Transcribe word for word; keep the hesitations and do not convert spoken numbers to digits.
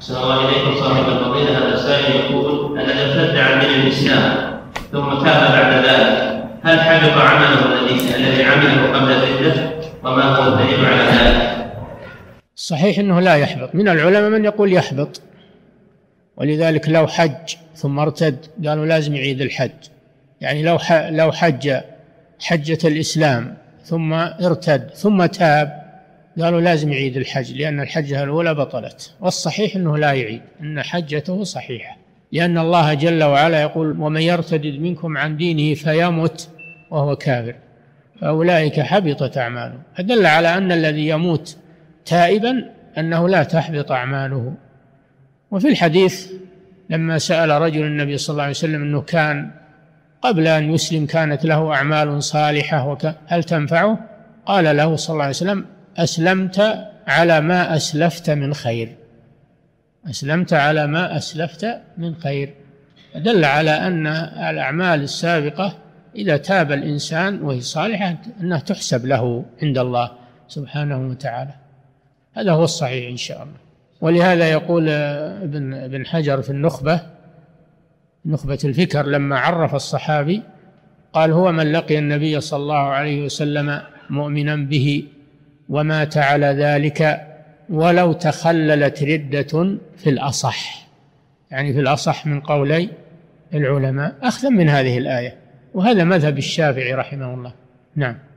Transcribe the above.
أحسن الله إليكم صاحب الفضيلة. هذا السائل يقول: الذي ارتد عن دين الإسلام ثم تاب بعد ذلك هل حبط عمله الذي الذي عمله قبل الردة؟ وما هو الدليل على ذلك؟ صحيح أنه لا يحبط، من العلماء من يقول يحبط، ولذلك لو حج ثم ارتد قالوا لازم يعيد الحج. يعني لو لو حج حجة الإسلام ثم ارتد ثم تاب قالوا لازم يعيد الحج، لأن الحجة الأولى بطلت. والصحيح أنه لا يعيد، أن حجته صحيحة، لأن الله جل وعلا يقول: ومن يرتد منكم عن دينه فيمت وهو كافر فأولئك حبطت أعماله. فدل على أن الذي يموت تائبا أنه لا تحبط أعماله. وفي الحديث لما سأل رجل النبي صلى الله عليه وسلم أنه كان قبل أن يسلم كانت له أعمال صالحة هل تنفعه؟ قال له صلى الله عليه وسلم: أسلمت على ما أسلفت من خير، أسلمت على ما أسلفت من خير. دل على أن الأعمال السابقة إذا تاب الإنسان وهي صالحة أنها تحسب له عند الله سبحانه وتعالى. هذا هو الصحيح إن شاء الله. ولهذا يقول ابن ابن حجر في النخبة نخبة الفكر لما عرف الصحابي قال: هو من لقي النبي صلى الله عليه وسلم مؤمنا به ومات على ذلك ولو تخللت ردة في الأصح، يعني في الأصح من قولي العلماء، أخذا من هذه الآية. وهذا مذهب الشافعي رحمه الله. نعم.